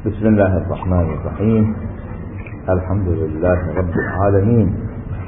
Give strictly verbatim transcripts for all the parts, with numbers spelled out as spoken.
بسم الله الرحمن الرحيم. الحمد لله رب العالمين.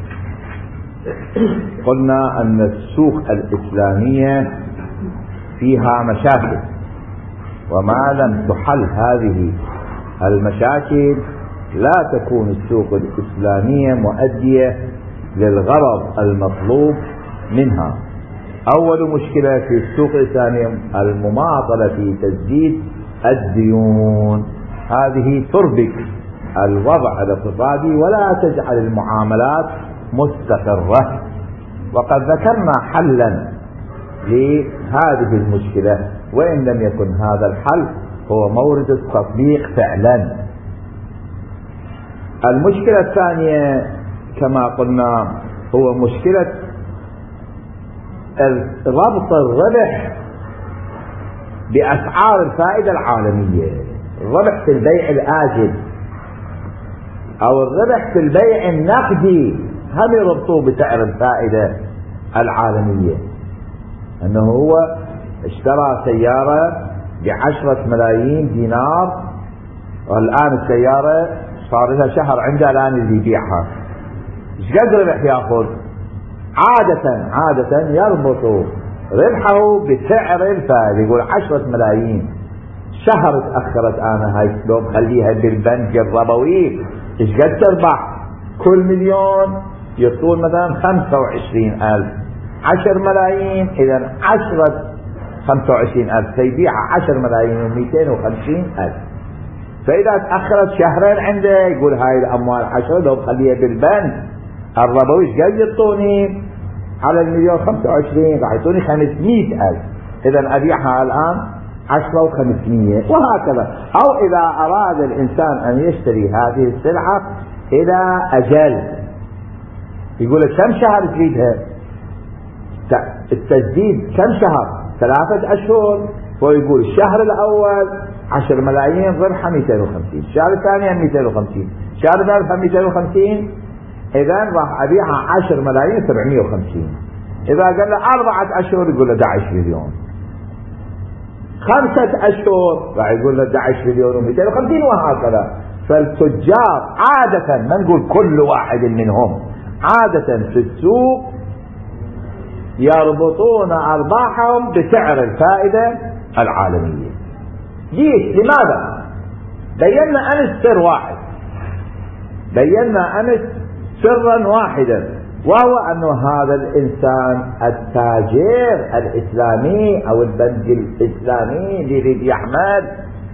قلنا أن السوق الإسلامية فيها مشاكل، وما لم تحل هذه المشاكل لا تكون السوق الإسلامية مؤدية للغرض المطلوب منها. أول مشكلة في السوق الإسلامية المماطلة في تسديد الديون، هذه تربك الوضع الاقتصادي ولا تجعل المعاملات مستقرة. وقد ذكرنا حلا لهذه المشكلة، وإن لم يكن هذا الحل هو مورد التطبيق فعلا. المشكلة الثانية كما قلنا هو مشكلة ربط الربح بأسعار الفائدة العالمية. الربح في البيع الآجل أو الربح في البيع النقدي هم يربطوه بسعر الفائدة العالمية. أنه هو اشترى سيارة بعشرة ملايين دينار، والآن السيارة صار لها شهر عنده، الآن اللي يبيعها ايش قد ربح ياخذ؟ عادة عادة يربطوا ربحه بسعر الفائدة. يقول عشرة ملايين، شهر تأخرت أنا هاي لو خليها بالبنك الربوي ايش قد تربح؟ كل مليون يطول مثلا خمسة وعشرين ألف، عشر ملايين إذا عشرة خمسة وعشرين ألف فيبيعها عشر ملايين ومئتين وخمسين ألف. فإذا تأخرت شهرين عنده يقول هاي الأموال عشرة لو خليها بالبنك الربوي ايش قد يعطوني؟ على المليون خمسة وعشرين راح يعطوني خمسمئة ألف، إذا أبيعها الآن عشرة وخمسمية، وهكذا. أو إذا أراد الإنسان أن يشتري هذه السلعة إلى أجل يقول كم شهر تريدها؟ التسديد كم شهر؟ ثلاثة أشهر. ويقول الشهر الأول عشر ملايين ربحها مئتين وخمسين، الشهر الثاني مئتين وخمسين، الشهر الثالث مئتين وخمسين، إذا راح أبيعها عشر ملايين سبعمئة وخمسين. إذا قال له أربعة أشهر يقول له أحد عشر مليون، خمسة أشهر راح يقول له أحد عشر مليون ومئتين وخمسين، وهكذا. فالتجار عادة، ما نقول كل واحد منهم، عادة في السوق يربطون أرباحهم بسعر الفائدة العالمية. ليش؟ لماذا؟ بينا أمس سر واحد، بينا أمس سرا واحدا، وهو أن هذا الإنسان التاجر الإسلامي أو البنك الإسلامي اللي يريد يعمل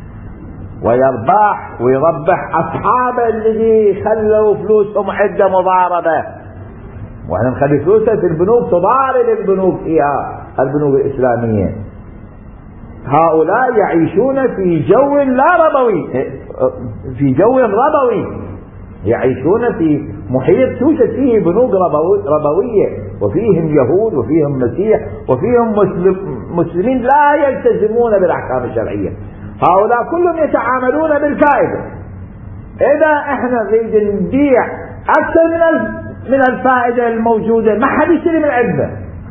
ويربح ويربح أصحابه الذي خلوا فلوسهم عدة مضاربة، وإحنا نخلي فلوسه في البنوك تضارب البنوك فيها البنوك الإسلامية. هؤلاء يعيشون في جو لا ربوي، في جو ربوي، يعيشون في محيط توجد فيه بنوك ربوية، وفيهم يهود وفيهم مسيح وفيهم مسلم مسلمين لا يلتزمون بالأحكام الشرعية. هؤلاء كلهم يتعاملون بالفائدة. إذا احنا نريد نبيع أكثر من من الفائدة الموجودة ما حد يشتري من عندنا،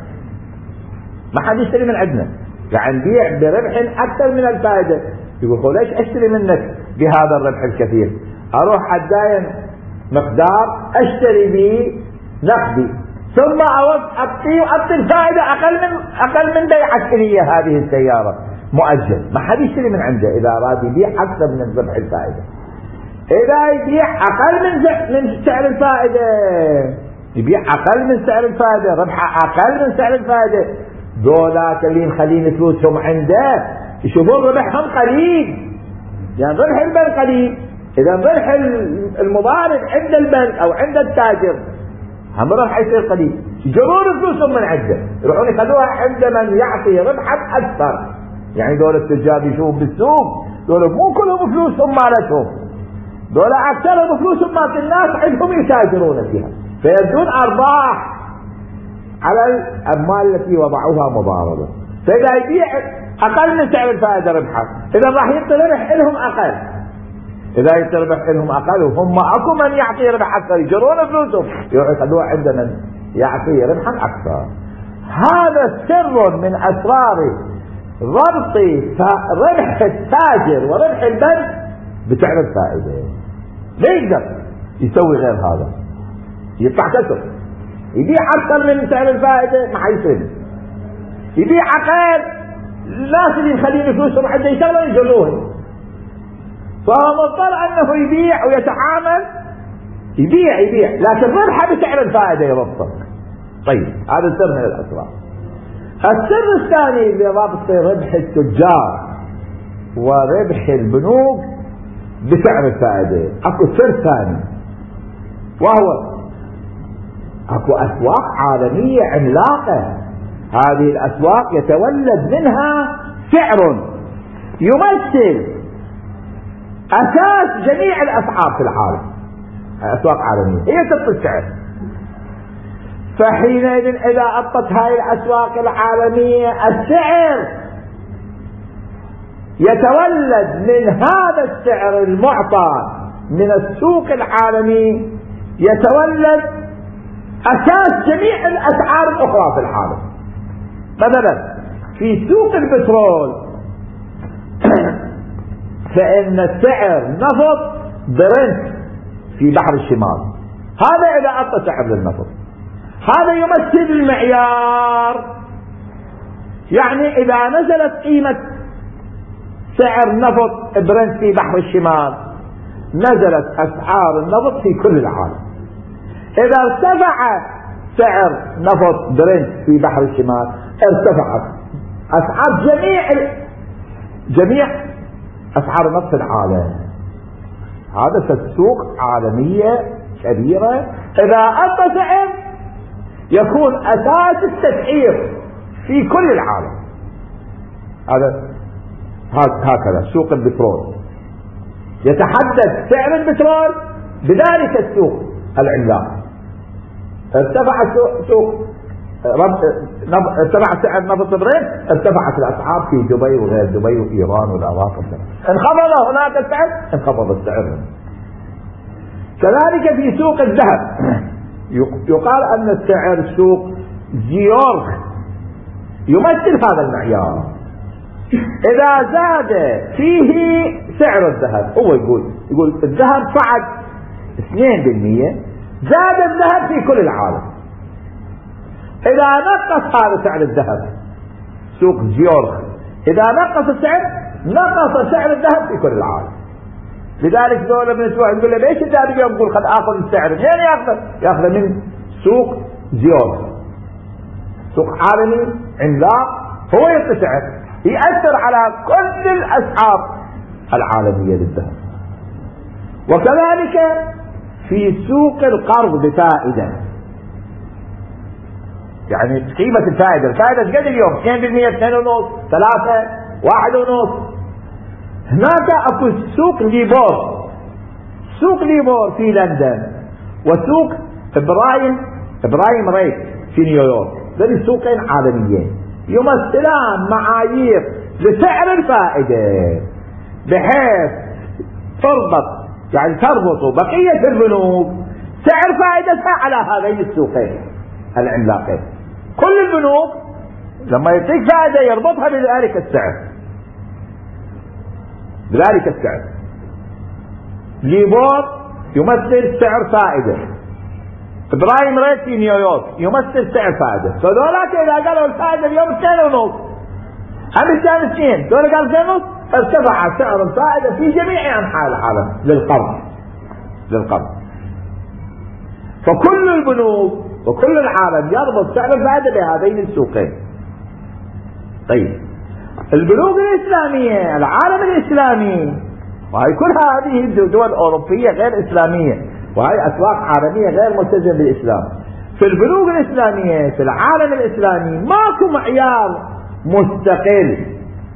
ما حد يشتري من عندنا، يعني نبيع بربح أكثر من الفائدة. يقول ليش أشتري منك بهذا الربح الكثير؟ أروح أداين مقدار أشتري به نقدي، ثم أعطي أعطي الفائدة أقل من أقل من بيعة لي هذه السيارة مؤجل. ما حد يشتري من عنده إذا أراد يبيع أكثر من ربح الفائدة. إذا يبيع أقل من من سعر الفائدة، يبيع أقل من سعر الفائدة، ربح أقل من سعر الفائدة، دولاك اللي مخلين فلوسهم عنده يشوفون ربحهم قليل، يعني ربح البنك قليل. إذا ربح المضارب عند البنك أو عند التاجر هم راح يصير قليل، يجرون فلوسهم من عنده يروحون يخلوها عند من يعطي ربحا أكثر. يعني دول التجار يشوفون بالسوق دول مو كلهم فلوسهم مالتهم، دول أكثرهم فلوسهم مالت الناس عندهم يتاجرون فيها، فيبدون أرباح على الأموال التي وضعوها مضاربة. فإذا يبيع أقل من سعر الفائدة ربحا، إذا راح يعطي ربح لهم أقل، إذا يتربح لهم أقل، وهم أكو من يعطي ربح أكثر يجرون فلوسهم يروحوا يخلوها عند من يعطي ربحا أكثر. هذا سر من أسرار ربط ربح التاجر وربح البنك بسعر الفائدة. لا يقدر يسوي غير هذا، يدفع كسر. يبيع أكثر من سعر الفائدة ما حيصير، يبيع أقل، الناس اللي مخلين فلوسهم عنده يشغلوا يجلوهم، فهو مضطر أنه يبيع ويتعامل، يبيع يبيع لكن ربحه بسعر الفائدة يضبط. طيب هذا سر من الأسرار. السر الثاني لضبط ربح التجار وربح البنوك بسعر الفائدة، اكو سر ثاني، وهو اكو اسواق عالمية عملاقة. هذه الاسواق يتولد منها سعر يمثل اساس جميع الاسعار في العالم. اسواق عالمية هي تطلع السعر. فحينئذ اذا اطت هاي الاسواق العالمية السعر يتولد من هذا السعر المعطى من السوق العالمي، يتولد اساس جميع الاسعار الاخرى في العالم. مثلا في سوق البترول فان السعر نفط برنت في بحر الشمال، هذا اذا اعطى سعر للنفط، هذا يمثل المعيار. يعني اذا نزلت قيمة سعر نفط برنت في بحر الشمال نزلت اسعار النفط في كل العالم. اذا ارتفع سعر نفط برنت في بحر الشمال ارتفعت اسعار جميع جميع اسعار نفط العالم. هذا السوق عالمية كبيرة، اذا اعطى سعر يكون اساس التسعير في كل العالم. هذا هكذا سوق البترول يتحدد سعر البترول بذلك السوق العملاق. ارتفع سوق ارتفع سعر نفط برنت، ارتفعت الاسعار في دبي وغير دبي وايران والعراق. انخفض هناك السعر، انخفض السعر. كذلك في سوق الذهب يقال ان السعر سوق زيورخ يمثل هذا المعيار. اذا زاد فيه سعر الذهب، هو يقول يقول الذهب صعد اثنين بالمئة، زاد الذهب في كل العالم. اذا نقص هذا سعر الذهب سوق زيورخ، اذا نقص السعر نقص سعر الذهب في كل العالم. لذلك دولة ابن اسبوع يقول له ليش الذهب اليوم؟ يقول خذ اخذ السعر منين ياخذه؟ ياخذه من سوق زيورخ، سوق عالمي عملاق هو يتسعر، يأثر على كل الأسعار العالمية للذهب. وكذلك في سوق القرض بفائدة، يعني قيمة الفائدة، الفائدة ايش قد اليوم؟ اثنين بالمئة، اثنين ونص، ثلاثة، واحد ونص. هناك اكو سوق ليبور، سوق ليبور في لندن، وسوق ابراهيم ابراهيم ريت في نيويورك. ذلك سوقين عالميين يمثلان معايير لسعر الفائدة، بحيث تربط يعني تربط بقية البنوك سعر فائدتها على هذين السوقين العملاقين. كل البنوك لما يعطيك فائدة يربطها بذلك السعر، بذلك السعر. ليبور يمثل سعر فائدة، ابراهيم ريت في نيويورك يمثل سعر فائدة. فذولاك اذا قالوا الفائدة اليوم اثنين ونص، هم كان اثنين، دول قال اثنين ونص، ارتفع سعر الفائدة في جميع انحاء العالم للقرض للقرض. فكل البنوك وكل العالم يربط سعر الفائدة بهذين السوقين. طيب البنوك الاسلامية، العالم الاسلامي، وهي كل هذه الدول الاوروبية غير اسلامية، وهي اسواق عالمية غير ملتزمة بالاسلام. في البنوك الاسلامية في العالم الاسلامي ماكو معيار مستقل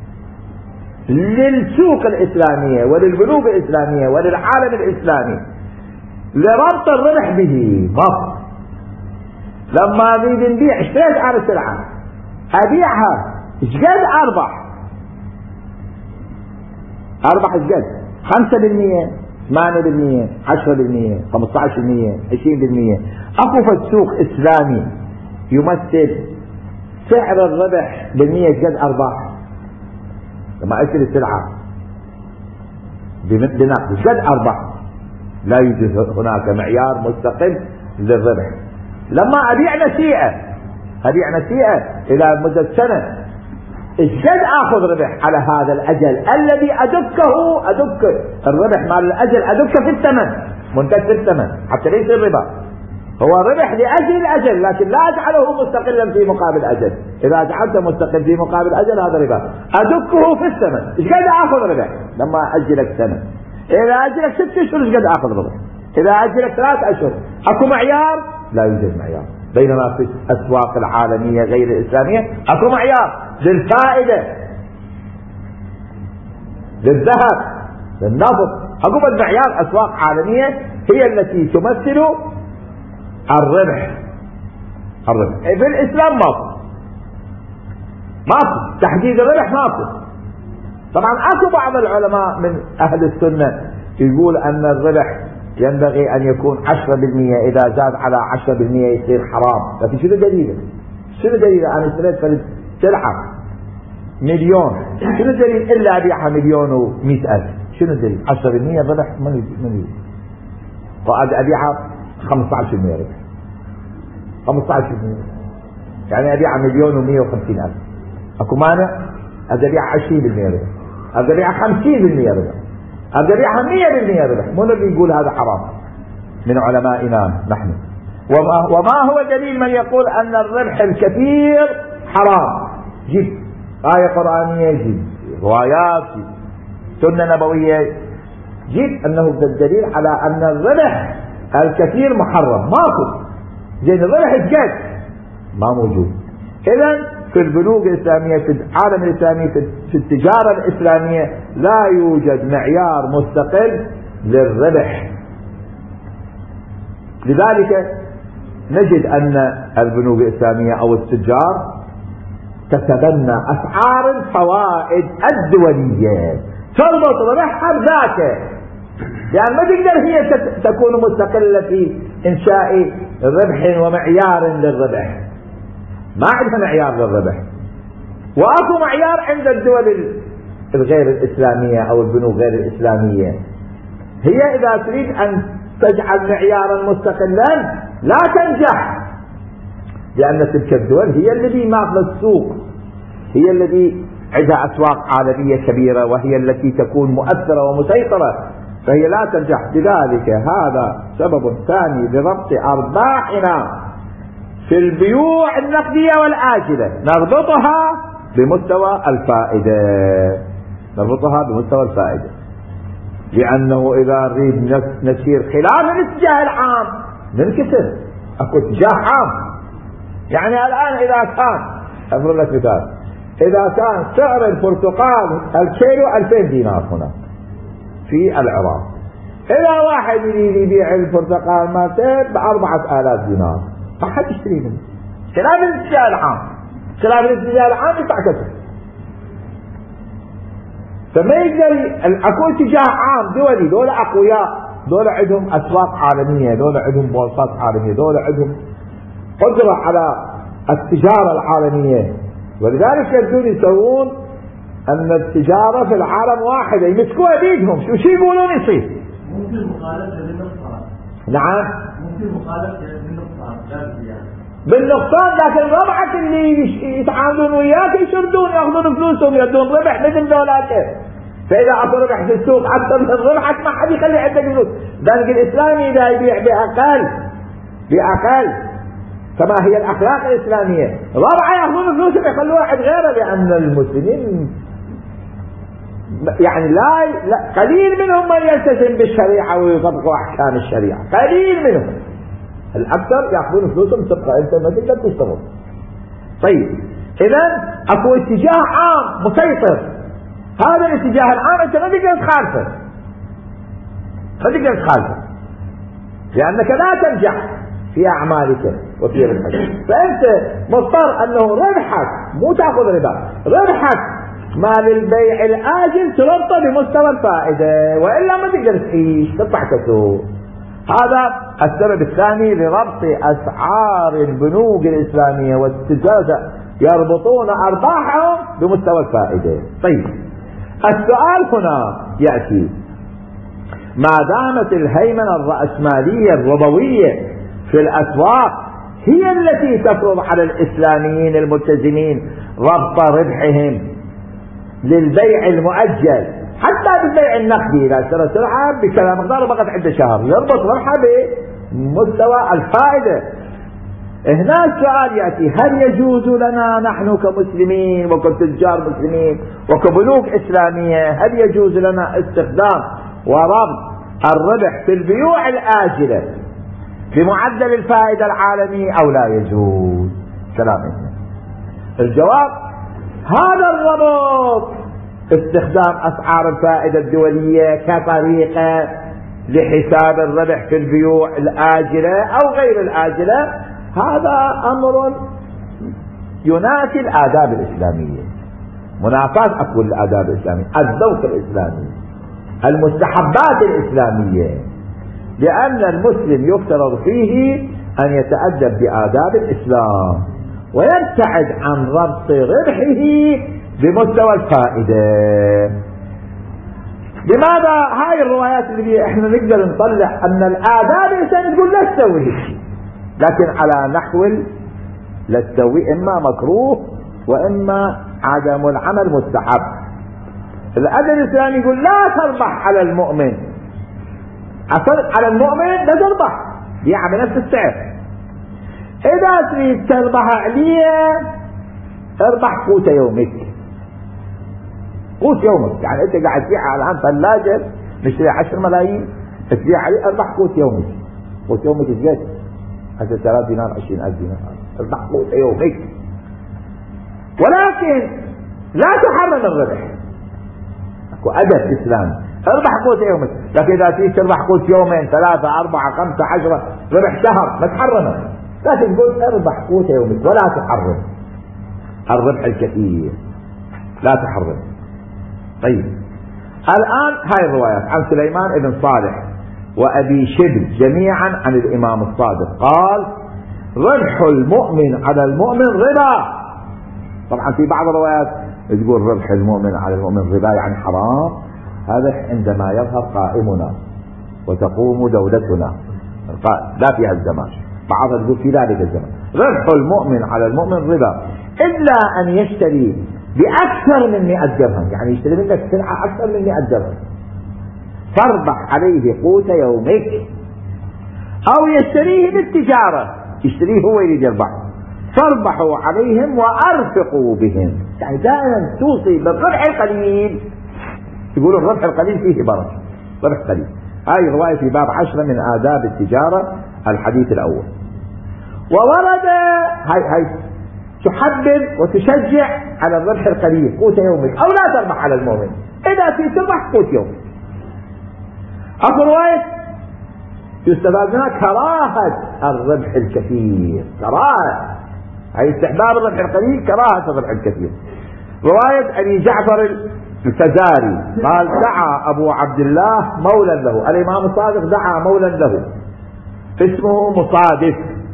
للسوق الاسلامية وللبنوك الاسلامية وللعالم الاسلامي لربط الربح به. مصر لما اريد نبيع اشتريت على سلعة ابيعها ايش قد اربح؟ اربح ايش قد؟ خمسة بالمية، ثمانية بالمية، عشرة بالمية، خمسة عشر بالمية، عشرين بالمية. اكو في السوق اسلامي يمثل سعر الربح بالمية ايش قد ارباح لما اشتري السلعة؟ بنقد قد أرباح. لا يوجد هناك معيار مستقل للربح. لما أبيع نسيئة أبيع نسيئة إلى مدة سنة، قد آخذ ربح على هذا الأجل الذي أدكه أدك الربح مال الأجل أدك في الثمن، منتج في الثمن حتى ليس الربا، هو ربح لأجل الأجل لكن لا أجعله مستقلا في مقابل أجل. إذا جعلته مستقل في مقابل أجل هذا ربا. أدكه في الثمن، إيش قد آخذ ربح لما أجلك سنة؟ إذا أجلك ست أشهر إيش قد آخذ ربح؟ إذا أجلك ثلاث أشهر. أكو معيار؟ لا يوجد معيار. بينما في الأسواق العالمية غير الإسلامية أكو معيار للفائدة، للذهب، للنفط، أكو معيار. أسواق عالمية هي التي تمثل الربح. الربح في الإسلام ماكو ماكو تحديد الربح ماكو. طبعا أكو بعض العلماء من أهل السنة يقول أن الربح ينبغي أن يكون عشرة بالمئة، إذا زاد على عشرة بالمئة يصير حرام. لكن شنو دليله؟ شنو دليله؟ أنا اشتريت سلعة مليون، شنو دليل إلا أبيعها مليون ومئة ألف؟ شنو دليل؟ عشرة بالمئة ربح من من وقد أبيعها خمسة عشر بالمئة ربح، خمسة عشر بالمئة يعني أبيعها مليون ومئة وخمسين ألف. أكو مانع؟ أبيعها عشرين بالمئة ربح، أبيعها خمسين بالمئة ربح، أبيعها مئة بالمئة ربح. من اللي يقول هذا حرام؟ من علمائنا نحن. وما, وما هو دليل من يقول أن الربح الكثير حرام؟ جيب آية قرآنية، جيب روايات، جيب سنة نبوية، جيب أنه الدليل على أن الربح الكثير محرم. ماكو. زين الربح الجد ما موجود. إذن في البنوك الإسلامية، في العالم الإسلامي، في التجارة الإسلامية لا يوجد معيار مستقل للربح. لذلك نجد أن البنوك الإسلامية أو التجار تتبنى أسعار الفوائد الدولية، تربط ربحها بذاته، لأن ما تقدر هي تكون مستقلة في إنشاء ربح ومعيار للربح. ما عندها معيار للربح. وأكو معيار عند الدول الغير الإسلامية أو البنوك غير الإسلامية. هي إذا تريد أن تجعل معيارا مستقلا لا تنجح، لأن تلك الدول هي التي ماخذ السوق، هي التي عندها أسواق عالمية كبيرة، وهي التي تكون مؤثرة ومسيطرة، فهي لا تنجح. لذلك هذا سبب ثاني لربط أرباحنا في البيوع النقدية والآجلة، نربطها بمستوى الفائدة، نربطها بمستوى الفائدة، لأنه إذا نريد نسير خلاف الاتجاه العام ننكسر. أكو اتجاه عام. يعني الآن إذا كان أفرض لك مثال، إذا كان سعر البرتقال الكيلو ألفين دينار هنا في العراق، إذا واحد يريد يبيع البرتقال مالته بأربعة آلاف دينار، ما حد يشتري منه. خلاف الاتجاه العام، خلاف الاتجاه العام يتعكس. فما يقدر. اكو اتجاه عام دولي، دول اقوياء، دول عندهم اسواق عالميه، دول عندهم بورصات عالميه، دول عندهم قدره على التجاره العالميه، ولذلك يبدون يسوون ان التجاره في العالم واحده، يمسكوها بيدهم، شو شي يقولون يصير. ممكن مخالفه للنقصان. نعم ممكن مخالفه للنقصان بالنقصان، لكن ربحك اللي يتعاملون وياك يشردون، ياخذون فلوسهم، يردون ربح مثل ذولاك. فاذا اعطوا ربح في السوق اكثر من ربحك ما حد يخلي عندك فلوس. البنك الاسلامي اذا يبيع باقل باقل كما هي الاخلاق الاسلاميه، ربحه ياخذون فلوسهم يخلوها عند غيره، لان المسلمين يعني لا, لا قليل منهم من يلتزم بالشريعه ويطبق احكام الشريعه، قليل منهم. الأكثر يأخذون فلوسهم تبقى أنت ما تقدر تشتغل. طيب إذا أكو اتجاه عام مسيطر، هذا الاتجاه العام أنت ما تقدر تخالفه، ما تقدر تخالفه، لأنك لا تنجح في أعمالك وفي ربحك. فأنت مضطر أنه ربحك مو تأخذ ربا، ربحك مال البيع الآجل تربطه بمستوى الفائدة، وإلا ما تقدر تعيش، تطلع كسور. هذا السبب الثاني لربط أسعار البنوك الإسلامية والتجارة، يربطون أرباحهم بمستوى الفائدة. طيب السؤال هنا يأتي، ما دامت الهيمنة الرأسمالية الربوية في الأسواق هي التي تفرض على الإسلاميين الملتزمين ربط ربحهم للبيع المؤجل، حتى بالبيع النقدي إذا اشترى سلعة بكذا مقدار بقت عنده شهر يربط ربحه بمستوى الفائدة. هنا السؤال يأتي: هل يجوز لنا نحن كمسلمين وكتجار مسلمين وكبنوك إسلامية هل يجوز لنا استخدام وربط الربح في البيوع الآجلة بمعدل الفائدة العالمي أو لا يجوز؟ كلامنا الجواب: هذا الربط استخدام أسعار الفائدة الدولية كطريقة لحساب الربح في البيوع الآجلة أو غير الآجلة هذا أمر ينافي الآداب الإسلامية، منافاة أقول الآداب الإسلامية، الذوق الإسلامي، المستحبات الإسلامية، لأن المسلم يفترض فيه أن يتأدب بآداب الإسلام ويبتعد عن ربط ربحه بمستوى الفائدة. لماذا هاي الروايات اللي احنا نقدر نطلع أن الآداب الإسلامية تقول لا تسوي شيء، لكن على نحو لا تسوي إما مكروه وإما عدم العمل مستحب. الأدب الإسلامي يقول لا تربح على المؤمن، على المؤمن لا تربح، بيع بنفس السعر. إذا تريد تربح عليه اربح قوت يومك، قوت يومك، يعني أنت قاعد تبيع الآن ثلاجة نشتري عشر ملايين تبيع عليه اربح قوت يومك. قوت يومك ايش؟ عشرة آلاف دينار، عشرين ألف دينار، اربح قوت يومك، ولكن لا تحرم الربح. اكو أدب إسلامي، اربح قوت يومك، لكن إذا تريد تربح قوت يومين ثلاثة أربعة خمسة عشرة ربح شهر ما تحرمه، لكن تقول اربح قوت يومك ولا تحرم الربح الكثير، لا تحرم. طيب الآن هاي الروايات عن سليمان بن صالح وأبي شبل جميعا عن الإمام الصادق قال: ربح المؤمن على المؤمن ربا. طبعا في بعض الروايات تقول ربح المؤمن على المؤمن ربا يعني حرام، هذا عندما يظهر قائمنا وتقوم دولتنا، لا في هالزمان، بعضها تقول في ذلك الزمان ربح المؤمن على المؤمن ربا إلا أن يشتري بأكثر من مئة درهم، يعني يشتري منك سلعة أكثر من مئة درهم فاربح عليه قوت يومك، أو يشتريه بالتجارة، يشتريه هو يريد يربح، فاربحوا عليهم وأرفقوا بهم، يعني دائما توصي بالربح القليل. يقولوا الربح القليل فيه بركة، ربح قليل. هاي رواية في باب عشرة من آداب التجارة الحديث الأول. وورد هاي هاي تحبب وتشجع على الربح القليل قوت يومك، أو لا تربح على المؤمن، إذا في تربح قوت يومك. أكو رواية يستفاد منها كراهة الربح الكثير، كراهة، هي استحباب الربح القليل، كراهة الربح الكثير. رواية أبي جعفر الفزاري قال: دعا أبو عبد الله مولا له، الإمام الصادق دعا مولا له اسمه مصادف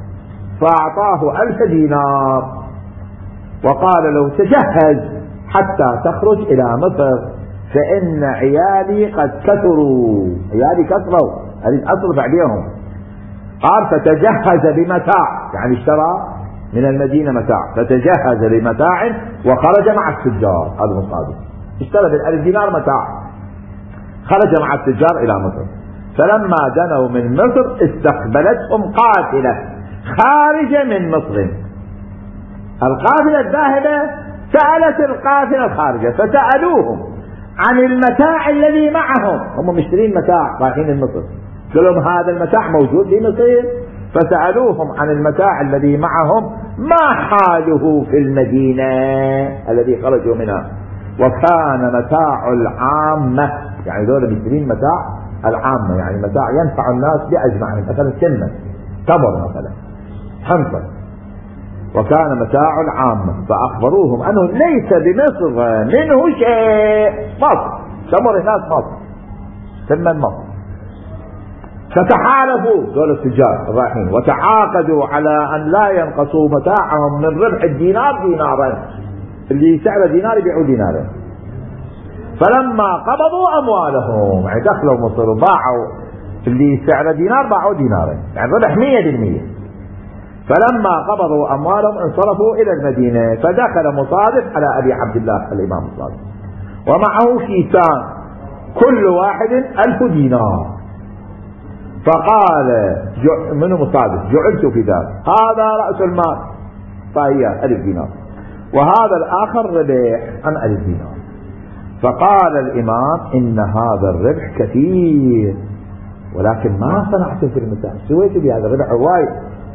فأعطاه ألف دينار وقال له: تجهز حتى تخرج إلى مصر فإن عيالي قد كثروا، عيالي كثروا أريد أصرف عليهم. قال: فتجهز بمتاع، يعني اشترى من المدينة متاع، فتجهز بمتاع وخرج مع التجار. هذا مصادف، اشترى بالألف دينار متاع، خرج مع التجار إلى مصر. فلما دنوا من مصر استقبلتهم قافلة خارجة من مصر. القافلة الذاهبة سألت القافلة الخارجة فسألوهم عن المتاع الذي معهم، هم مشترين متاع رايحين مصر، قالوا لهم هذا المتاع موجود في مصر، فسألوهم عن المتاع الذي معهم ما حاله في المدينة الذي خرجوا منها، وكان متاع العامة، يعني ذول مشترين متاع العامة، يعني متاع ينفع الناس بأجمعهم، مثلا سنة تمر مثلا حنطة، وكان متاع العامة. فأخبروهم أنه ليس بمصر منه شيء، مصر تمر الناس مصر ثم مصر. فتحالفوا دول التجار الرايحين وتعاقدوا على أن لا ينقصوا متاعهم من ربح الدينار دينارا، اللي سعره دينار يبيعوا دينارا. فلما قبضوا أموالهم يعني دخلوا مصر وباعوا اللي سعر دينار باعوا دينارين يعني ربح مية بالمية. فلما قبضوا أموالهم انصرفوا إلى المدينة فدخل مصادف على أبي عبد الله الإمام مصادف ومعه كيسان كل واحد ألف دينار. فقال منه مصادف جعلت في ذلك هذا رأس المال فهي ألف دينار وهذا الآخر ربح عن ألف دينار. فقال الإمام إن هذا الربح كثير ولكن ما صنعت في المتاع سويت بهذا الربح وايد.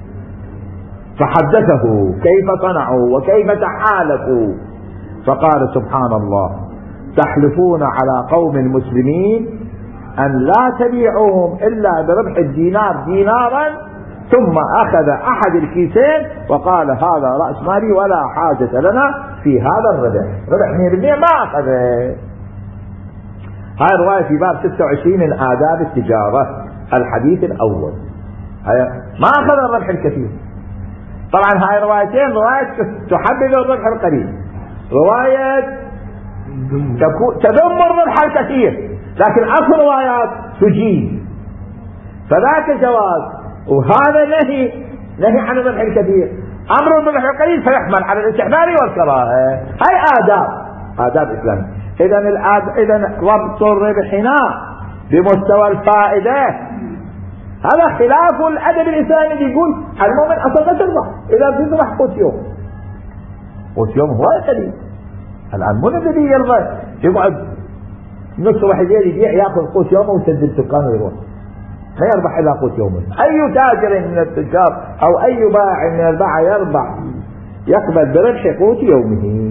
فحدثه كيف صنعوا وكيف تحالفوا. فقال سبحان الله تحلفون على قوم مسلمين أن لا تبيعوهم إلا بربح الدينار دينارا ثم أخذ أحد الكيسين وقال هذا رأس مالي ولا حاجة لنا في هذا الربح ربح مية بالمية ما أخذه. هاي الرواية في باب ستة وعشرين من آداب التجارة الحديث الأول. ما أخذ الربح الكثير. طبعا هاي روايتين رواية تحدد الربح القليل رواية تذم الربح الكثير لكن أكثر روايات تجيب فذاك جواز وهذا نهي نهي عن الربح الكثير. أمر الربح القليل فيحمل على الاستحباب والكراهة. هاي آداب آداب إسلام. إذا إذا ربط الربح هنا بمستوى الفائدة هذا خلاف الأدب الإسلامي اللي يقول المؤمن أصلا لا تربح إذا تربح قوت يوم قوت يوم هو قليل. الآن من الذي يرضى يقعد نص واحد يبيع ياخذ قوت يومه ويسدد سكانه ويروح لا يربح إلا قوت يومه. أي تاجر من التجار أو أي باع من الباعة يربح يقبل بربح قوت يومه.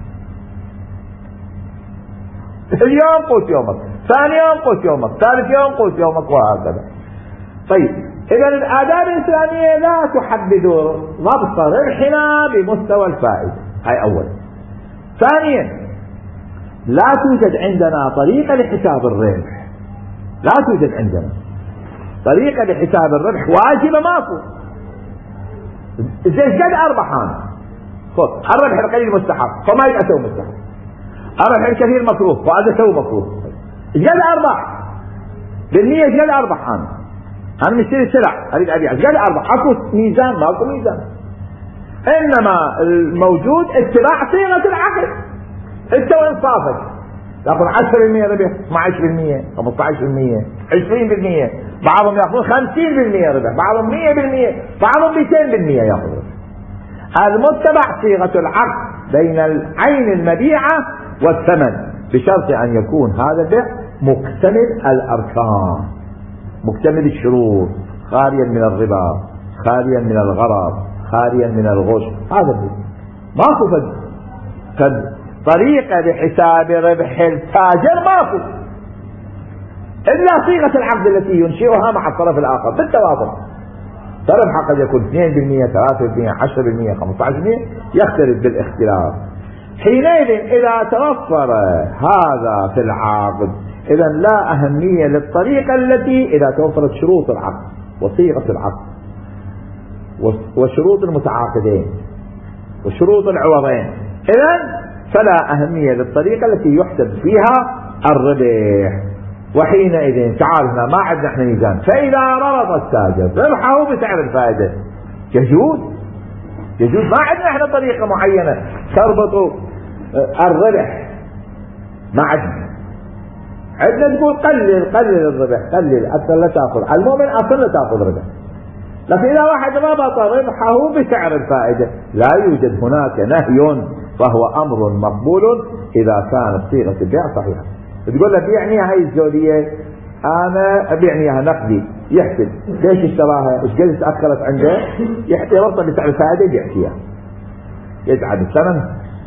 اليوم قوت يومك ثاني يوم قوت يومك ثالث يوم قوت يومك وهكذا. طيب إذا الآداب الإسلامية لا تحدد ضبط ربحنا بمستوى الفائدة. هاي أولا. ثانيا لا توجد عندنا طريقة لحساب الربح لا توجد عندنا طريقة لحساب الربح واجبة ماكو. إذا قد أربح أنا خذ الربح القليل مستحق فما يتأسوا مستحق الربح الكثير مكروه وهذا سوى مكروه. قد أربح بالمية قد أربح أنا أنا مشتري سلع أريد أبيع قد أربح أكو ميزان ماكو ميزان. إنما الموجود اتباع صيغة العقل انت وانصافك تاخذ عشرة بالمية ربح اثني عشر بالمية خمسة عشر بالمية عشرين بالمية بعضهم ياخذون خمسين بالمية ربح بعضهم مية بالمية بعضهم مئتين بالمية ياخذ. المتبع صيغة العقد بين العين المبيعة والثمن بشرط أن يكون هذا البيع مكتمل الأركان مكتمل الشروط خاليا من الربا خاليا من الغرر خاليا من الغش. هذا البيع ماكو فد فد طريقة لحساب ربح التاجر ماكو إلا صيغة العقد التي ينشئها مع الطرف الآخر بالتوافق. فربح قد يكون اثنين بالمية ثلاثة بالمية عشرة بالمية خمسة عشر بالمية يختلف بالاختلاف. حينئذ إذا توفر هذا في العقد إذا لا أهمية للطريقة التي إذا توفرت شروط العقد وصيغة العقد وشروط المتعاقدين وشروط العوضين إذا فلا أهمية للطريقة التي يحسب فيها الربح. وحينئذ تعال هنا ما عندنا احنا ميزان فإذا ربط التاجر ربحه بسعر الفائدة يجوز يجوز ما عندنا احنا طريقة معينة تربط الربح ما عندنا عندنا تقول قلل قلل الربح قلل أصلا لا تأخذ المؤمن أصلا لا تأخذ ربح. لكن إذا واحد ربط ربحه بسعر الفائدة لا يوجد هناك نهي فهو أمر مقبول إذا كانت صيغة البيع صحيحة. تقول له بيعني هاي الزودية أنا أبيعني إياها نقدي يحسب ليش اشتراها إيش قد تأخرت عنده يربطها بسعر الفائدة يبيع فيها يجعل الثمن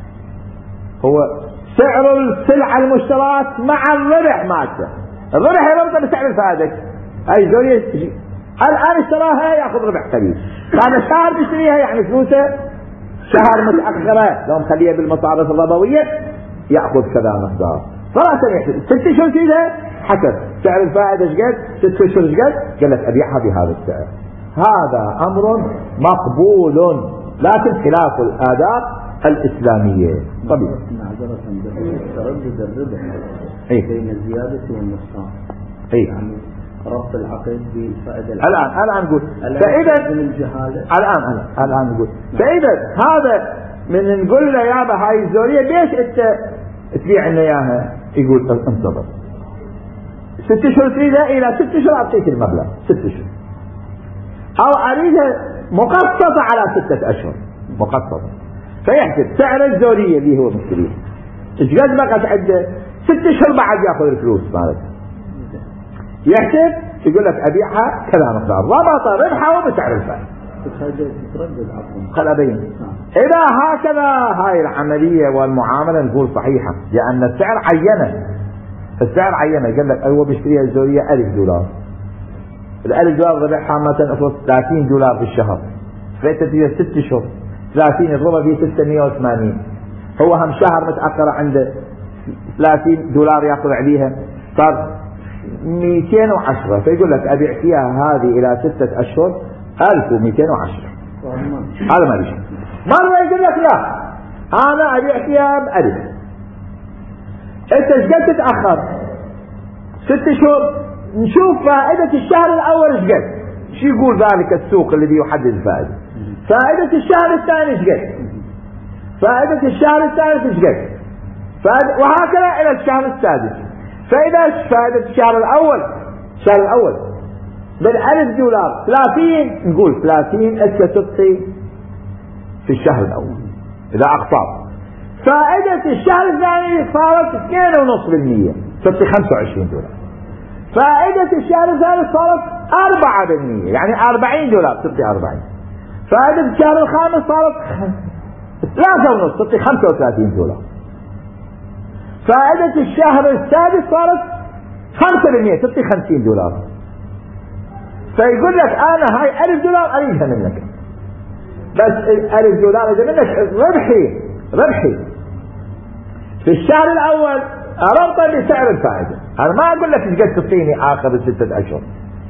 هو سعر السلعة المشترات مع الربح مالته الربح يربطها بسعر الفائدة. هاي زودية الآن اشتراها يأخذ ربح قليل كان شهر بيشتريها يعني فلوسه شهر متأخرة لو مخليها بالمصارف الربوية يأخذ كذا مقدار فلا يحسب ست اشهر كذا حسب سعر الفائدة ايش قد ست اشهر ايش قد قال لك ابيعها بهذا السعر. هذا امر مقبول لكن خلاف الآداب الإسلامية. طبيعي. معذرة تردد الربح إيه؟ بين الزيادة والنقصان. إيه؟ يعني ربط العقد بفائدة الآن الآن نقول فإذا الآن الآن نقول فإذا هذا من نقول له يابا هاي الزورية ليش أنت تبيع لنا إياها؟ يقول انتظر ست أشهر تريدها إلى ست أشهر أعطيك المبلغ ست أشهر، أو أريدها مقسطة على ستة أشهر مقسطة، فيحسب سعر الزورية اللي هو مشتريه إيش قد بقت عنده ست أشهر بعد يأخذ الفلوس مالتها، يحسب يقول لك أبيعها كذا مقدار ربط ربحه بسعر الفائدة. قال أبين إذا هكذا هاي العملية والمعاملة نقول صحيحة، لأن السعر عينه السعر عينه قال لك هو بيشتريها الزورية ألف دولار، الألف دولار ربحها مثلا افرض ثلاثين دولار في الشهر، فأنت تجي ست شهور ثلاثين يضربها في ستمائة وثمانين، هو هم شهر متأخرة عنده ثلاثين دولار يأخذ عليها صار مئتين وعشرة، فيقول لك أبيع فيها هذه إلى ستة أشهر ألف ومئتين وعشرة. هذا ما ليش مرة يقول لك لا أنا أبيع فيها بألف، أنت إيش قد تتأخر ست شهور، نشوف فائدة الشهر الأول إيش قد، شو يقول ذلك السوق الذي يحدد الفائدة، فائدة الشهر الثاني إيش قد، فائدة الشهر الثالث إيش قد، وهكذا إلى الشهر السادس. فإذا فائدة الشهر الأول الشهر الأول بالألف دولار ثلاثين، نقول ثلاثين أنت تعطي في الشهر الأول إذا أقساط، فائدة الشهر الثاني صارت اثنين ونص بالمية تعطي خمسة وعشرين دولار، فائدة الشهر الثالث صارت أربعة بالمية يعني أربعين دولار تعطي أربعين، فائدة الشهر الخامس صارت ثلاثة ونص تعطي خمسة وثلاثين دولار، فائدة الشهر السادس صارت خمسة بالمية تعطي خمسين دولار. فيقول لك أنا هاي ألف دولار أريدها منك، بس ألف دولار إذا منك ربحي ربحي في الشهر الأول أربطه بسعر الفائدة، أنا ما أقول لك إيش قد تعطيني آخر ستة أشهر،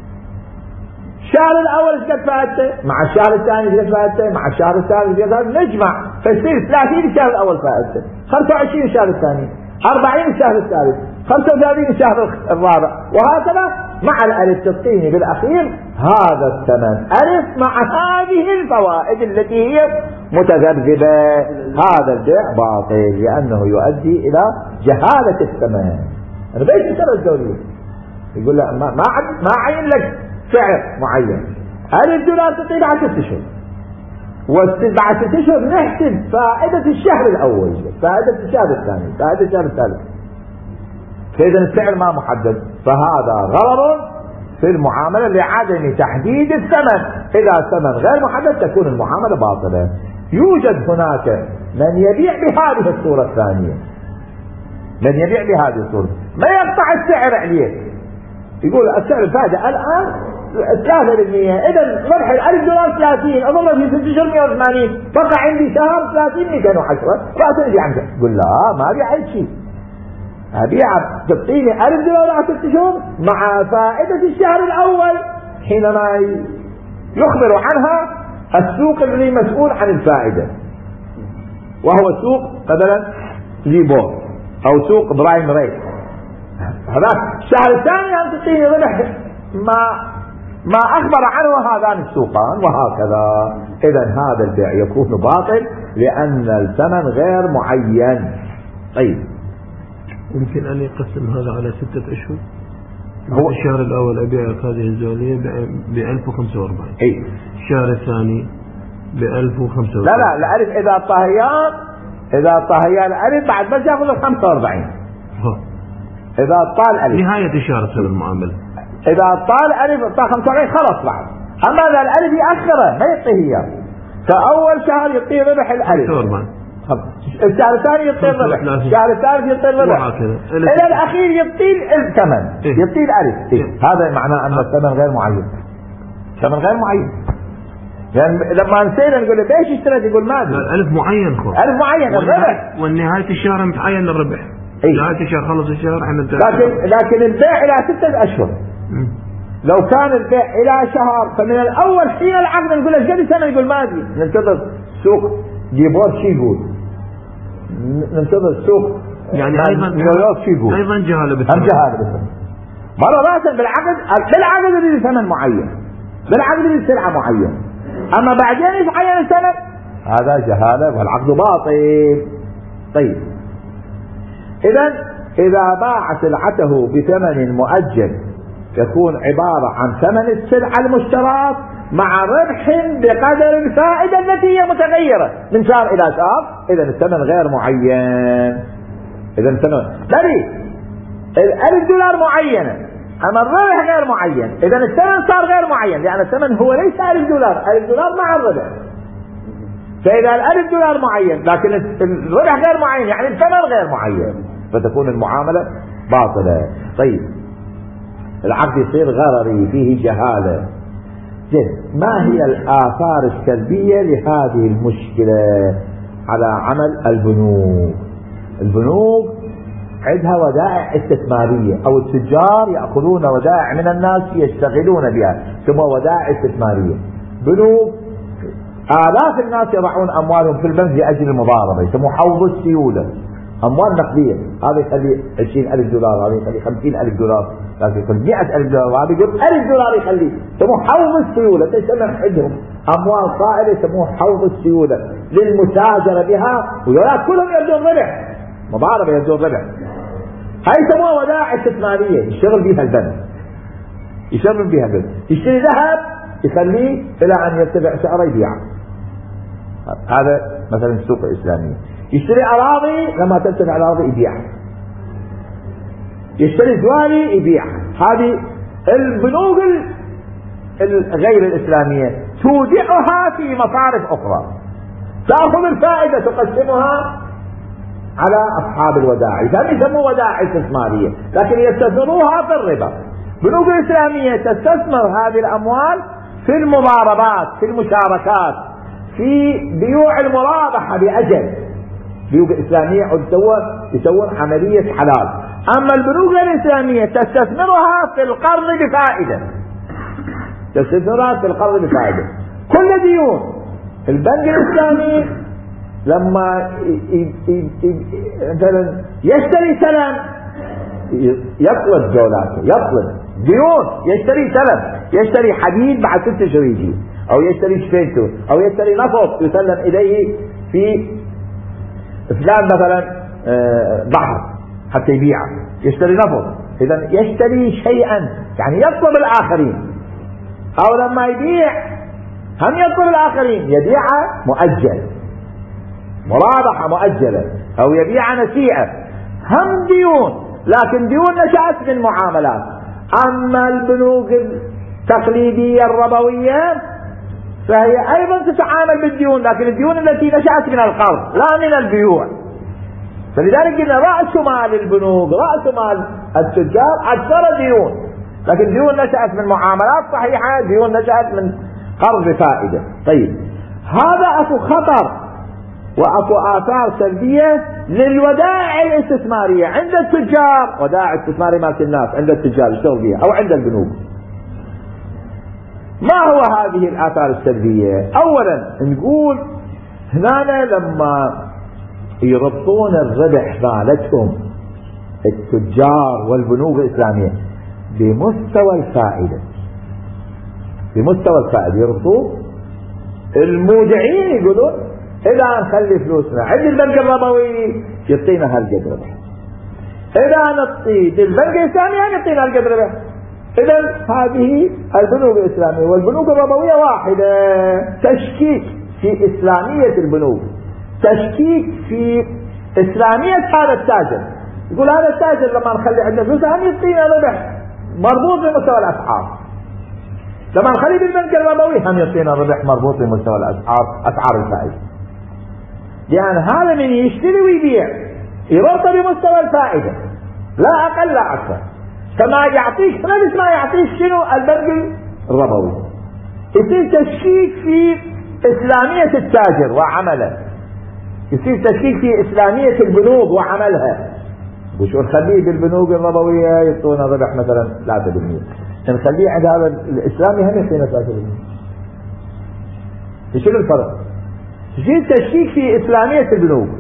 الشهر الأول إيش قد فائدته مع الشهر الثاني إيش قد فائدته مع الشهر الثالث إيش قد نجمع، فيصير ثلاثين الشهر الأول فائدته، خمسة وعشرين الشهر الثاني، أربعين الشهر الثالث، خمسة وثلاثين الشهر الرابع، وهكذا مع الألف تعطيني بالأخير هذا الثمن ألف مع هذه الفوائد التي هي متذبذبة. هذا البيع باطل لأنه يؤدي إلى جهالة الثمن. أنا بيت السنة الدولية يقول لا ما ما ما عين لك سعر معين، ألف دولار تعطيه بعد ست أشهر، وبعد ست أشهر نحسب فائدة الشهر الأول، فائدة الشهر الثاني، فائدة الشهر الثالث، فإذا السعر ما محدد، فهذا غرض في المعاملة لعدم تحديد الثمن. إذا الثمن غير محدد تكون المعاملة باطلة. يوجد هناك من يبيع بهذه الصورة الثانية، من يبيع بهذه الصورة ما يقطع السعر عليه، يقول السعر الفائدة الآن ثلاثة بالمئة، إذا ربح الألف دولار ثلاثين أظل في ست أشهر مئة وثمانين، بقى عندي شهر ثلاثين مئتين وعشرة، رأس أبيع عنك. قل لا ما أبيع أي شيء، أبيع تبطيني ألف دولار على ست شهور مع فائدة الشهر الأول حينما يخبر عنها السوق الذي مسؤول عن الفائدة، وهو سوق مثلا ليبور أو سوق برايم ريت، هذاك الشهر الثاني أن تعطيني ربح ما ما أخبر عنه هذان السوقان، وهكذا. إذا هذا البيع يكون باطل لأن الثمن غير معين. طيب يمكن أن يقسم هذا على ستة أشهر، هو الشهر الأول أبيع هذه الزولية بألف وخمسة وأربعين، أي الشهر الثاني بألف وخمسة وأربعين. لا لا الألف إذا طهيان إذا طهيان الألف بعد بس يأخذ خمسة وأربعين، إذا طال ألف نهاية الشهر تصير المعاملة، إذا طال ألف طال خمسة وأربعين خلص بعد. أما إذا الألف يأخره ما يعطيه إياه، فأول شهر يعطيه ربح الألف، الشهر الثاني يعطيه الربح، الشهر الثالث يعطيه الربح، إلى الأخير يعطيه الثمن، يعطيه الألف. إيه؟ هذا معناه أن الثمن غير معين، الثمن غير معين. يعني لما نسينا نقول له ليش اشتريت يقول ما أدري، الألف معين خو ألف معين الربح، والنهاية الشهر متعين الربح. إيه؟ نهاية الشهر خلص الشهر احنا لكن لكن البيع إلى ستة أشهر. م. لو كان البيع إلى شهر فمن الأول حين العقد نقول له ايش قد سنة، يقول ما أدري، ننتظر سوق ديبور شي يقول ننتظر السوق يعني ايضا نيويورك شو يقول؟ ايضا جهاله هم جهاله بالثمن. مرة راسا بالعقد بالعقد يريد ثمن معين، بالعقد يريد سلعة معينة، اما بعدين يتعين الثمن هذا جهالة والعقد باطل. طيب اذا اذا باع سلعته بثمن مؤجل يكون عبارة عن ثمن السلعة المشترات مع ربح بقدر الفائدة التي هي متغيرة من شهر الى شهر. اذا الثمن غير معين. اذا الثمن تري الالف دولار معينة اما الربح غير معين. اذا الثمن صار غير معين لان الثمن هو ليس الف دولار، الف دولار مع الربح. فاذا الالف دولار معين لكن الربح غير معين يعني الثمن غير معين فتكون المعاملة باطلة. طيب العقد يصير غرري فيه جهالة. زين ما هي الآثار السلبية لهذه المشكلة على عمل البنوك؟ البنوك عندها ودائع استثمارية او التجار يأخذون ودائع من الناس يشتغلون بها ثم ودائع استثمارية. بنوك آلاف الناس يضعون أموالهم في البنك لأجل المضاربة يسموه حوض السيولة، أموال نقدية. هذا يخلي عشرين ألف دولار، هذا يخلي خمسين ألف دولار، لكن يقول مئة ألف دولار، هذا يقول ألف دولار يخليه. يسموه حوض السيولة. تسمى عندهم أموال طائلة يسموه حوض السيولة للمتاجرة بها ويولاد كلهم يبدون ربح، مضاربة يبدون ربح. هاي يسموها ودائع استثمارية يشتغل بها البنك، يشتغل بها البنك. يشتري ذهب يخليه إلى أن يرتفع سعره يبيعه. هذا مثلا السوق الإسلامية. يشتري أراضي لما ترتفع الأراضي يبيعها، يشتري زوالي يبيعها. هذه البنوك الغير الإسلامية تودعها في مصارف أخرى، تأخذ الفائدة تقسمها على أصحاب الودائع، يسموه ودائع استثمارية لكن يستثمروها في الربا. البنوك الإسلامية تستثمر هذه الأموال في المضاربات، في المشاركات، في بيوع المرابحة بأجل. البنوك الإسلامية يسوون عملية حلال. أما البنوك الإسلامية تستثمرها في القرض بفائدة، تستثمرها في القرض بفائدة. كل ديون البنك الإسلامي لما مثلا يشتري سلم يطلب جولاته، يطلب ديون، يشتري سلم، يشتري حديد بعد ست اشهر يجي، او يشتري شفيته، او يشتري نفط يسلم اليه في فلان مثلا بحر حتى يبيعه، يشتري نفط. اذا يشتري شيئا يعني يطلب الاخرين، او لما يبيع هم يطلب الاخرين، يبيعها مؤجل، مرابحة مؤجلة، او يبيع نسيئة، هم ديون لكن ديون نشأت من معاملات. اما البنوك التقليدية الربوية فهي ايضا تتعامل بالديون لكن الديون التي نشأت من القرض لا من البيوع. فلذلك قلنا رأس مال البنوك، رأس مال التجار اكثر ديون، لكن ديون نشأت من معاملات صحيحة، ديون نشأت من قرض بفائدة. طيب هذا اكو خطر واكو آثار سلبية للودائع الاستثمارية عند التجار. ودائع استثمارية مالت الناس عند التجار يشتغل بها او عند البنوك. ما هو هذه الآثار السلبية؟ اولا نقول هنا لما يربطون الربح مالتهم التجار والبنوك الإسلامية بمستوى الفائدة، بمستوى الفائدة يربطون المودعين يقولون إذا نخلي فلوسنا عند البنك الربوي يعطينا هالقد ربح، إذا نعطي البنك الإسلامي يعطينا هالقد ربح. إذا هذه البنوك الإسلامية والبنوك الربوية واحدة. تشكيك في إسلامية البنوك، تشكيك في إسلامية هذا التاجر. يقول هذا التاجر لما نخلي عندنا فلوس هم يعطينا ربح مربوط بمستوى الأسعار، لما نخلي بالبنك الربوي هم يعطينا ربح مربوط بمستوى الأسعار، أسعار الفائدة. لأن هذا من يشتري ويبيع يربط بمستوى الفائدة لا أقل لا أكثر، كما يعطيك نفس ما يعطيك شنو البنك الربوي. يصير تشكيك في إسلامية التاجر وعمله، يصير تشكيك في إسلامية البنوك وعملها. وشو نخليه بالبنوك الربوية يعطونا ربح مثلا ثلاثة بالمئة، نخليه عند هذا الإسلامي هم يعطينا ثلاثة بالمئة. شنو الفرق؟ يصير تشكيك في إسلامية البنوك.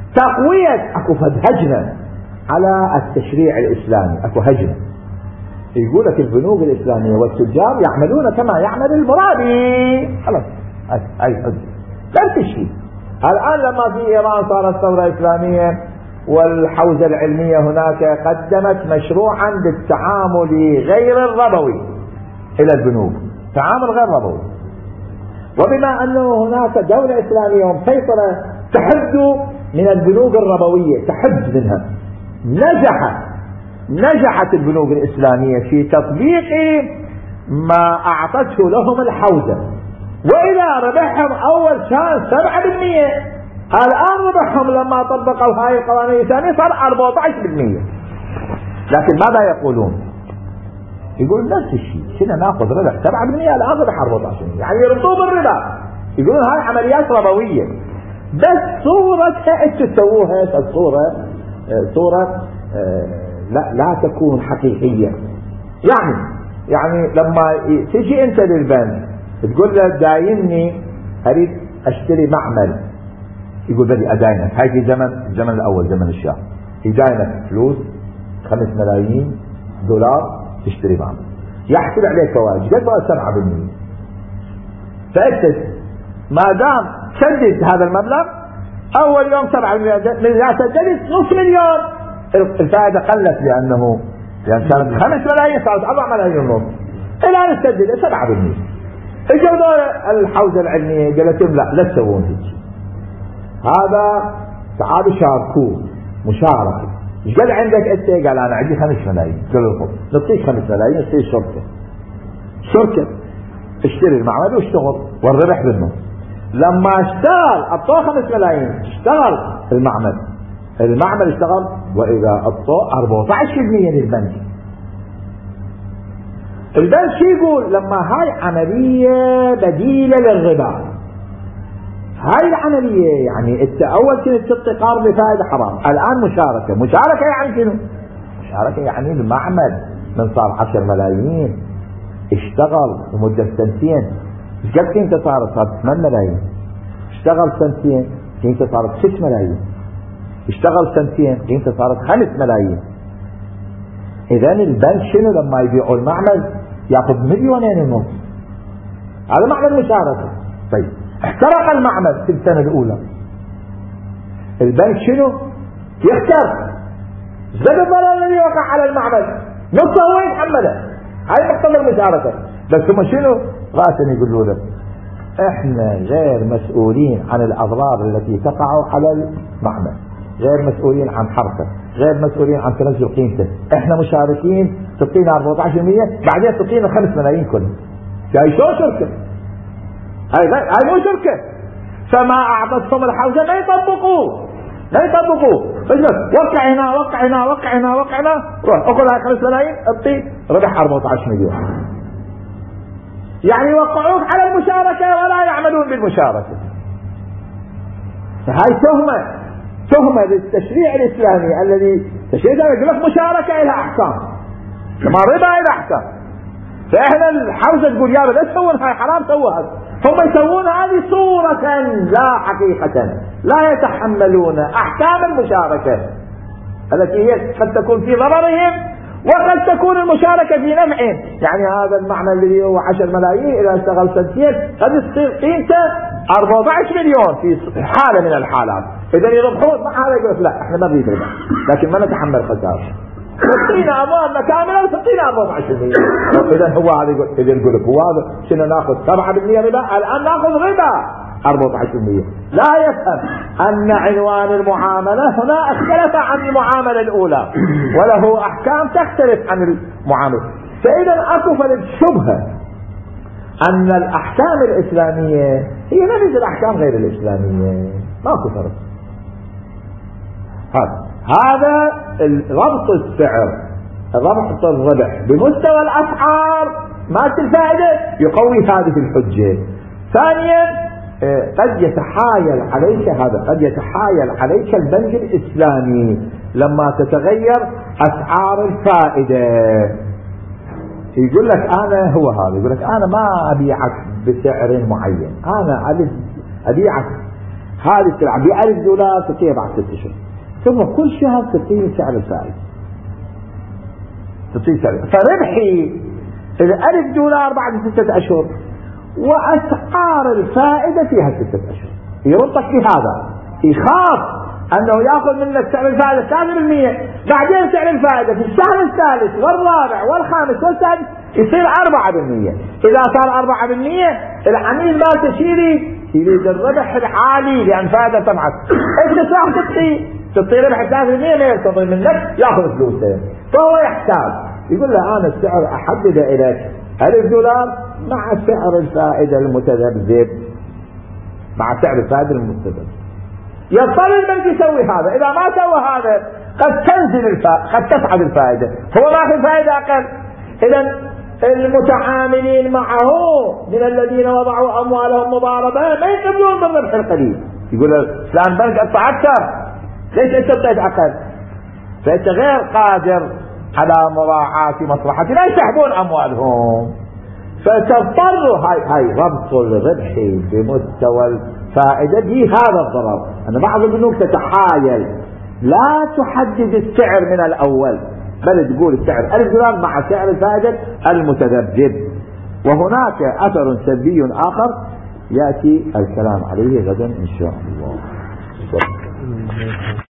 تقوية اكو فد هجمة على التشريع الاسلامي، اكو هجمة. يقول لك البنوك الاسلامية والتجار يعملون كما يعمل المرابي، خلاص اي حجة نفس الشيء. الان لما في ايران صارت ثورة اسلامية والحوزة العلمية هناك قدمت مشروعا بالتعامل غير الربوي الى البنوك، تعامل غير ربوي. وبما انه هناك دولة اسلامية ومسيطرة تحد من البنوك الربوية، تحد منها، نجحت نجحت البنوك الاسلامية في تطبيق ما اعطته لهم الحوزة، واذا ربحهم اول كان سبعة بالمئة، الان ربحهم لما طبقوا هاي القوانين الثانية صار أربعة عشر بالمئة. لكن ماذا يقولون؟ يقول نفس الشيء، كنا ناخذ ربح سبعة بالمئة الان ربح أربعة عشر بالمئة، يعني يربطوا بالربا، يقولون هاي عمليات ربوية. بس صورتها انتوا تسووها الصورة صورة لا لا تكون حقيقية. يعني يعني لما تجي انت للبنك تقول له دايني اريد اشتري معمل، يقول بدي اداينك، هاي في زمن الزمن الاول زمن الشاه، يداينك فلوس خمس ملايين دولار تشتري معمل، يحسب عليك فوائد قد فوائد سبعة بالمئة. فانت ما دام سدد هذا المبلغ اول يوم سبعة بالمئة، من اذا سددت نصف مليون الفائدة قلت، لانه لان كانت خمس ملايين صارت أربع ملايين ونص، الان تسدد سبعة بالمئة. اجوا دول الحوزة العلمية قالت لهم لا لا تسوون هيك، هذا تعالوا شاركوه مشاركة. ايش قال عندك انت؟ قال انا عندي خمس ملايين. قالوا لكم نعطيك خمس ملايين تصير شركة، شركة اشتري المعمل واشتغل والربح بالنص. لما اشتغل اعطوه خمس ملايين، اشتغل المعمل المعمل اشتغل، واذا اعطوه أربعة عشر بالمئة للبنك. البنك شو يقول؟ لما هاي عملية بديلة للربا، هاي العملية يعني انت اول كنت تعطي قرض بفائدة حرام، الان مشاركة. مشاركة يعني شنو؟ مشاركة يعني المعمل من صار عشر ملايين اشتغل لمدة سنتين، ايش قد كنت صارت؟ صارت ثمان ملايين. اشتغل سنتين كنت صارت ست ملايين. اشتغل سنتين كنت صارت خمس ملايين. اذا البنك شنو لما يبيعوا المعمل ياخذ مليونين ونص، هذا معمل مشاركة. طيب احترق المعمل في السنة الاولى، البنك شنو يخسر؟ زاد الضرر الذي وقع على المعمل نصه هو يتحمله، هاي مقتضى المشاركة. بس هم شنو راسا يقولوا له؟ احنا غير مسؤولين عن الاضرار التي تقع على المعمل، غير مسؤولين عن حركه، غير مسؤولين عن تنزل قيمته، احنا مشاركين، تعطينا أربعة عشر بالمئة بعدين تعطينا خمس ملايين كله. هاي شو شركه؟ هاي هاي مو شركه. فما اعطتهم الحوزه ما يطبقوه لا يطبقوه بس وقع هنا وقع هنا وقع هنا وقع هنا، روح اخذ هاي خمس ملايين اعطي ربح أربعة عشر مليون. يعني يوقعوك على المشاركه ولا يعملون بالمشاركه. هاي تهمه تهمة للتشريع الإسلامي الذي تشريع يقول لك مشاركة إلى أحكام، كما ربا إلى أحكام. فإحنا الحوزة تقول يا لا تسوون هاي حرام سووها، هم يسوون هذه صورة لا حقيقة، لا يتحملون أحكام المشاركة التي هي قد تكون في ضررهم وقد تكون المشاركة في نفعهم. يعني هذا المعنى الذي هو عشر ملايين إذا اشتغل سنتين قد تصير قيمته أربعة عشر مليون في حالة من الحالات. إذا يربحون مع هذا يقول لا احنا ما نريد ربح لكن ما نتحمل خسارة، تعطينا أموالنا كاملة وتعطينا أربعة عشر مليون. إذا هو هذا يقول إذا يقول لك هو هذا شنو ناخذ سبعة بالمئة ربا، الآن ناخذ ربا أربعة عشر مليون. لا يفهم أن عنوان المعاملة هنا اختلف عن المعاملة الأولى وله أحكام تختلف عن المعاملة. فإذا أكفل الشبهة أن الأحكام الإسلامية هي نفس الأحكام غير الإسلامية، ما كفرت. هذا هذا ربط السعر، ربط الربح بمستوى الأسعار مالت الفائدة يقوي هذه الحجة. ثانيا قد يتحايل عليك هذا قد يتحايل عليك البنك الإسلامي لما تتغير أسعار الفائدة، يقول لك أنا هو هذا يقول لك أنا ما أبيعك بسعر معين، أنا أبيعك هذه السلعة بألف دولار تنتهي بعد ست أشهر، ثم كل شهر تنتهي سعر الفائدة، تنتهي سعر. فربحي إذا ألف دولار بعد ستة أشهر وأسعار الفائدة فيها ستة أشهر، يربطك بهذا، يخاف أنه يأخذ منك سعر الفائدة ثلاثة بالمئة، بعدين سعر الفائدة في الشهر الثالث والرابع والخامس والسادس يصير أربعة بالمئة. إذا صار أربعة بالمئة العميل ما تشيري يريد الربح العالي لأن فائدة طمعت. أنت راح تطي تطي ربح ثلاثة بالمئة ما يرتضي منك يأخذ فلوسه، فهو يحتاج يقول له أنا السعر أحدد إليك ألف دولار مع سعر الفائدة المتذبذب، مع سعر الفائدة المتذبذب. يضطر البنك يسوي هذا. إذا ما سوى هذا قد تنزل الفائدة، قد تصعد الفائدة، هو ما في فائدة أقل. إذا المتعاملين معه من الذين وضعوا أموالهم مضاربة ما يقبلون بالربح القليل، يقول فلان بنك أدفع أكثر، ليش أنت أدفعت أقل؟ فأنت غير قادر على مراعاة مصلحتي، لا يسحبون أموالهم. فتضطر هاي هاي ربط الربح بمستوى الفائدة بهذا الضرر. أن بعض البنوك تتحايل لا تحدد السعر من الأول، بل تقول السعر ألف دولار مع سعر الفائدة المتذبذب. وهناك أثر سلبي آخر يأتي الكلام عليه غدا إن شاء الله.